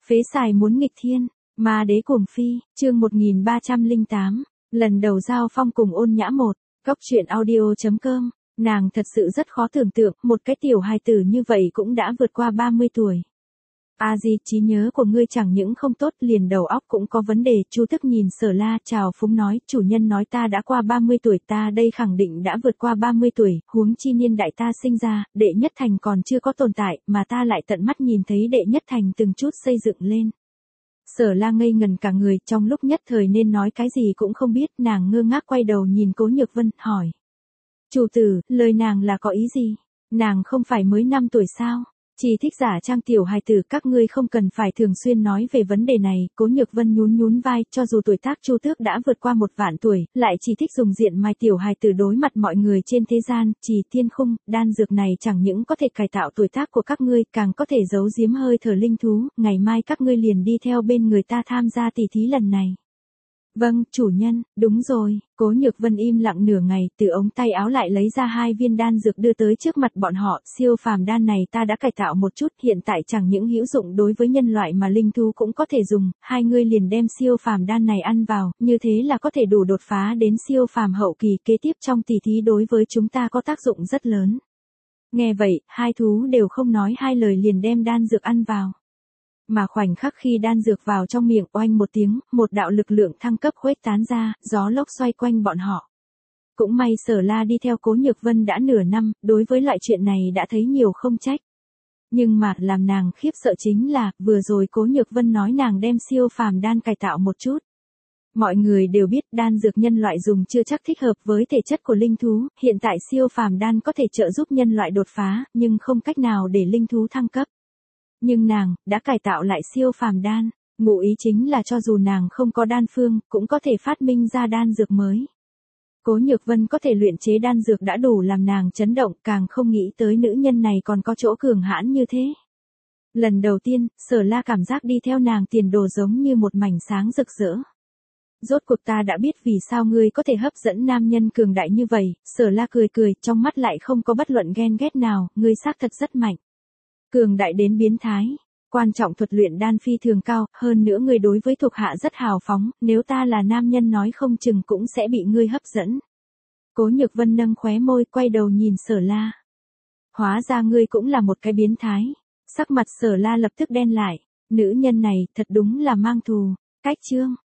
Phế xài muốn nghịch thiên, ma đế cuồng phi, chương 1308, lần đầu giao phong cùng Ôn Nhã một, góc truyện audio.com, nàng thật sự rất khó tưởng tượng, một cái tiểu hài tử như vậy cũng đã vượt qua 30 tuổi. A Di, trí nhớ của ngươi chẳng những không tốt, liền đầu óc cũng có vấn đề. Chu Thức nhìn Sở La chào phúng nói, chủ nhân nói ta đã qua 30 tuổi, ta đây khẳng định đã vượt qua 30 tuổi, huống chi niên đại ta sinh ra, đệ nhất thành còn chưa có tồn tại, mà ta lại tận mắt nhìn thấy đệ nhất thành từng chút xây dựng lên. Sở La ngây ngần cả người, trong lúc nhất thời nên nói cái gì cũng không biết, nàng ngơ ngác quay đầu nhìn Cố Nhược Vân, hỏi. Chủ tử, lời nàng là có ý gì? Nàng không phải mới 5 tuổi sao? Chỉ thích giả trang tiểu hài tử, các ngươi không cần phải thường xuyên nói về vấn đề này. Cố Nhược Vân nhún nhún vai, cho dù tuổi tác Chu Tước đã vượt qua 1 vạn tuổi, lại chỉ thích dùng diện mài tiểu hài tử đối mặt mọi người trên thế gian. Chỉ tiên khung, đan dược này chẳng những có thể cải tạo tuổi tác của các ngươi, càng có thể giấu giếm hơi thở linh thú. Ngày mai các ngươi liền đi theo bên người ta tham gia tỷ thí lần này. Vâng, chủ nhân, đúng rồi. Cố Nhược Vân im lặng nửa ngày, từ ống tay áo lại lấy ra 2 viên đan dược đưa tới trước mặt bọn họ. Siêu phàm đan này ta đã cải tạo một chút, hiện tại chẳng những hữu dụng đối với nhân loại mà linh thú cũng có thể dùng. Hai người liền đem siêu phàm đan này ăn vào, như thế là có thể đủ đột phá đến siêu phàm hậu kỳ, kế tiếp trong tỷ thí đối với chúng ta có tác dụng rất lớn. Nghe vậy, hai thú đều không nói hai lời liền đem đan dược ăn vào. Mà khoảnh khắc khi đan dược vào trong miệng, oanh một tiếng, một đạo lực lượng thăng cấp khuếch tán ra, gió lốc xoay quanh bọn họ. Cũng may Sở La đi theo Cố Nhược Vân đã nửa năm, đối với loại chuyện này đã thấy nhiều không trách. Nhưng mà làm nàng khiếp sợ chính là, vừa rồi Cố Nhược Vân nói nàng đem siêu phàm đan cải tạo một chút. Mọi người đều biết đan dược nhân loại dùng chưa chắc thích hợp với thể chất của linh thú, hiện tại siêu phàm đan có thể trợ giúp nhân loại đột phá, nhưng không cách nào để linh thú thăng cấp. Nhưng nàng, đã cải tạo lại siêu phàm đan, ngụ ý chính là cho dù nàng không có đan phương, cũng có thể phát minh ra đan dược mới. Cố Nhược Vân có thể luyện chế đan dược đã đủ làm nàng chấn động, càng không nghĩ tới nữ nhân này còn có chỗ cường hãn như thế. Lần đầu tiên, Sở La cảm giác đi theo nàng tiền đồ giống như một mảnh sáng rực rỡ. Rốt cuộc ta đã biết vì sao ngươi có thể hấp dẫn nam nhân cường đại như vậy. Sở La cười cười, trong mắt lại không có bất luận ghen ghét nào, ngươi xác thật rất mạnh. Cường đại đến biến thái, quan trọng thuật luyện đan phi thường cao, hơn nữa ngươi đối với thuộc hạ rất hào phóng, nếu ta là nam nhân nói không chừng cũng sẽ bị ngươi hấp dẫn. Cố Nhược Vân nâng khóe môi, quay đầu nhìn Sở La. Hóa ra ngươi cũng là một cái biến thái. Sắc mặt Sở La lập tức đen lại, nữ nhân này thật đúng là mang thù. Cách chương